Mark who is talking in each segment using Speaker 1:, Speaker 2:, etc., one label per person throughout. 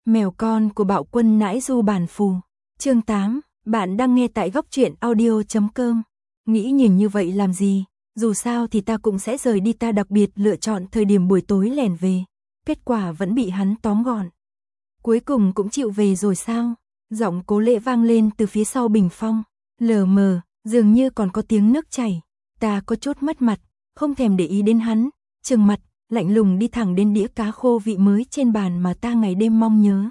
Speaker 1: Mèo con của Bạo Quân nãi du bản phù. Chương 8, bạn đang nghe tại góc truyện audio.com. Nghĩ nhìn như vậy làm gì, dù sao thì ta cũng sẽ rời đi, ta đặc biệt lựa chọn thời điểm buổi tối lẻn về. Kết quả vẫn bị hắn tóm gọn. Cuối cùng cũng chịu về rồi sao? Giọng Cố Lễ vang lên từ phía sau bình phong. Lờ mờ, dường như còn có tiếng nước chảy. Ta có chút mất mặt, không thèm để ý đến hắn, trừng mặt, lạnh lùng đi thẳng đến đĩa cá khô vị mới trên bàn mà ta ngày đêm mong nhớ.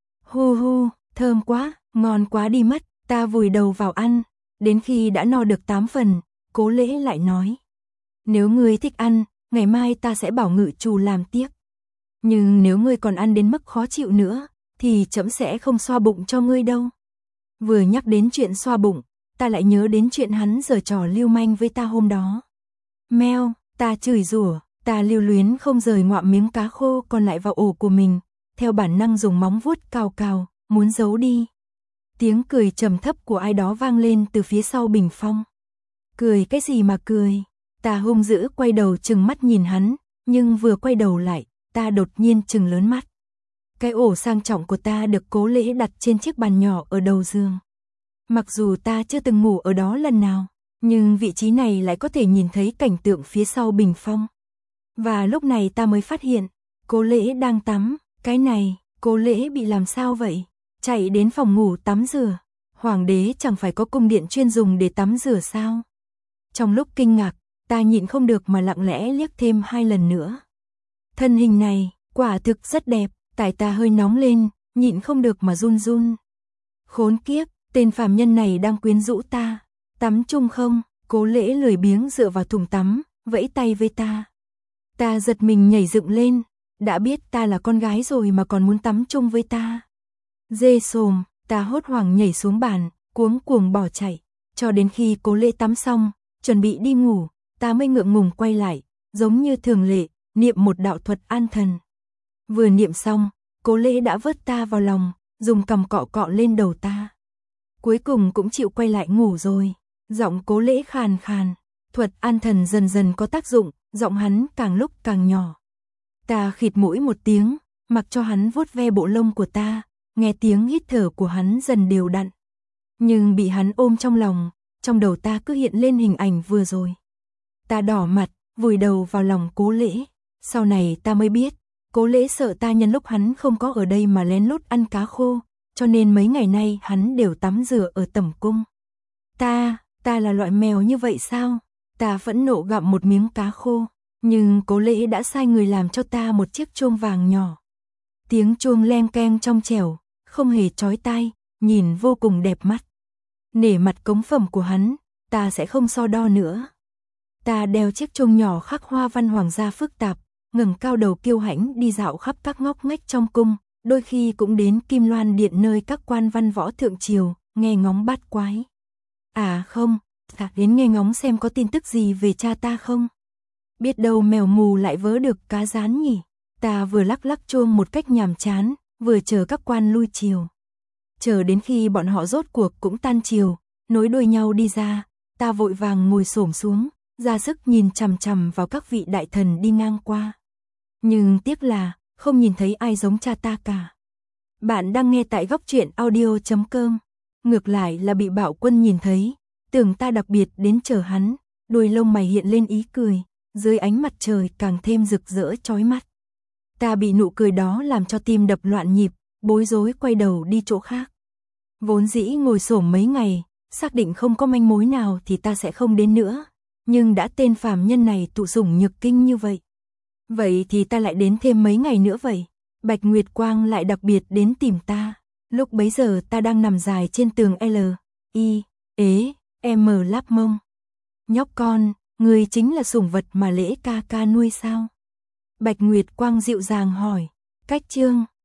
Speaker 1: Hu hu, thơm quá, ngon quá đi mất, ta vùi đầu vào ăn, đến khi đã no được 8 phần, Cố Lễ lại nói. Nếu ngươi thích ăn, ngày mai ta sẽ bảo ngự trù làm tiếp. Nhưng nếu ngươi còn ăn đến mức khó chịu nữa, thì trẫm sẽ không xoa bụng cho ngươi đâu. Vừa nhắc đến chuyện xoa bụng, ta lại nhớ đến chuyện hắn giở trò lưu manh với ta hôm đó. Meo, ta chửi rủa, ta lưu luyến không rời ngoạm miếng cá khô còn lại vào ổ của mình, theo bản năng dùng móng vuốt cào cào, muốn giấu đi. Tiếng cười trầm thấp của ai đó vang lên từ phía sau bình phong. Cười cái gì mà cười? Ta hung dữ quay đầu trừng mắt nhìn hắn, nhưng vừa quay đầu lại, ta đột nhiên trừng lớn mắt. Cái ổ sang trọng của ta được Cố Lễ đặt trên chiếc bàn nhỏ ở đầu giường. Mặc dù ta chưa từng ngủ ở đó lần nào, nhưng vị trí này lại có thể nhìn thấy cảnh tượng phía sau bình phong. Và lúc này ta mới phát hiện, Cố Lễ đang tắm. Cái này, Cố Lễ bị làm sao vậy? Chạy đến phòng ngủ tắm rửa. Hoàng đế chẳng phải có cung điện chuyên dùng để tắm rửa sao? Trong lúc kinh ngạc, ta nhịn không được mà lặng lẽ liếc thêm 2 lần nữa. Thân hình này, quả thực rất đẹp, tại ta hơi nóng lên, nhịn không được mà run run. Khốn kiếp, tên phàm nhân này đang quyến rũ ta. Tắm chung không? Cố Lễ lười biếng dựa vào thùng tắm, vẫy tay với ta. Ta giật mình nhảy dựng lên, đã biết ta là con gái rồi mà còn muốn tắm chung với ta. Dê xồm, ta hốt hoảng nhảy xuống bàn, cuống cuồng bỏ chạy, cho đến khi Cố Lễ tắm xong, chuẩn bị đi ngủ, ta mới ngượng ngùng quay lại, giống như thường lệ, niệm một đạo thuật an thần. Vừa niệm xong, Cố Lễ đã vớt ta vào lòng, dùng cằm cọ cọ lên đầu ta. Cuối cùng cũng chịu quay lại ngủ rồi. Giọng Cố Lễ khàn khàn, thuật an thần dần dần có tác dụng, giọng hắn càng lúc càng nhỏ. Ta khịt mũi một tiếng, mặc cho hắn vuốt ve bộ lông của ta, nghe tiếng hít thở của hắn dần đều đặn. Nhưng bị hắn ôm trong lòng, trong đầu ta cứ hiện lên hình ảnh vừa rồi. Ta đỏ mặt, vùi đầu vào lòng Cố Lễ. Sau này ta mới biết, Cố Lễ sợ ta nhân lúc hắn không có ở đây mà lén lút ăn cá khô, cho nên mấy ngày nay hắn đều tắm rửa ở tẩm cung. Ta là loại mèo như vậy sao? Ta phẫn nộ gặm một miếng cá khô, nhưng Cố Lễ đã sai người làm cho ta một chiếc chuông vàng nhỏ. Tiếng chuông leng keng trong trẻo, không hề chói tai, nhìn vô cùng đẹp mắt. Nể mặt cống phẩm của hắn, ta sẽ không so đo nữa. Ta đeo chiếc chuông nhỏ khắc hoa văn hoàng gia phức tạp, ngẩng cao đầu kiêu hãnh đi dạo khắp các ngóc ngách trong cung, đôi khi cũng đến Kim Loan Điện nơi các quan văn võ thượng triều, nghe ngóng bát quái. À không, đến nghe ngóng xem có tin tức gì về cha ta không. Biết đâu mèo mù lại vớ được cá rán nhỉ. Ta vừa lắc lắc chuông một cách nhàm chán, vừa chờ các quan lui triều. Chờ đến khi bọn họ rốt cuộc cũng tan triều, nối đuôi nhau đi ra, ta vội vàng ngồi xổm xuống, ra sức nhìn chằm chằm vào các vị đại thần đi ngang qua. Nhưng tiếc là, không nhìn thấy ai giống cha ta cả. Bạn đang nghe tại góc truyện audio.com. Ngược lại là bị Bạo Quân nhìn thấy, tưởng ta đặc biệt đến chờ hắn, đuôi lông mày hiện lên ý cười, dưới ánh mặt trời càng thêm rực rỡ chói mắt. Ta bị nụ cười đó làm cho tim đập loạn nhịp, bối rối quay đầu đi chỗ khác. Vốn dĩ ngồi xổm mấy ngày, xác định không có manh mối nào thì ta sẽ không đến nữa, nhưng đã tên phàm nhân này tụ sủng nhược kinh như vậy. Vậy thì ta lại đến thêm mấy ngày nữa vậy. Bạch Nguyệt Quang lại đặc biệt đến tìm ta. Lúc bấy giờ ta đang nằm dài trên tường M láp mông. Nhóc con, ngươi chính là sủng vật mà Lễ ca ca nuôi sao? Bạch Nguyệt Quang dịu dàng hỏi. Cách chương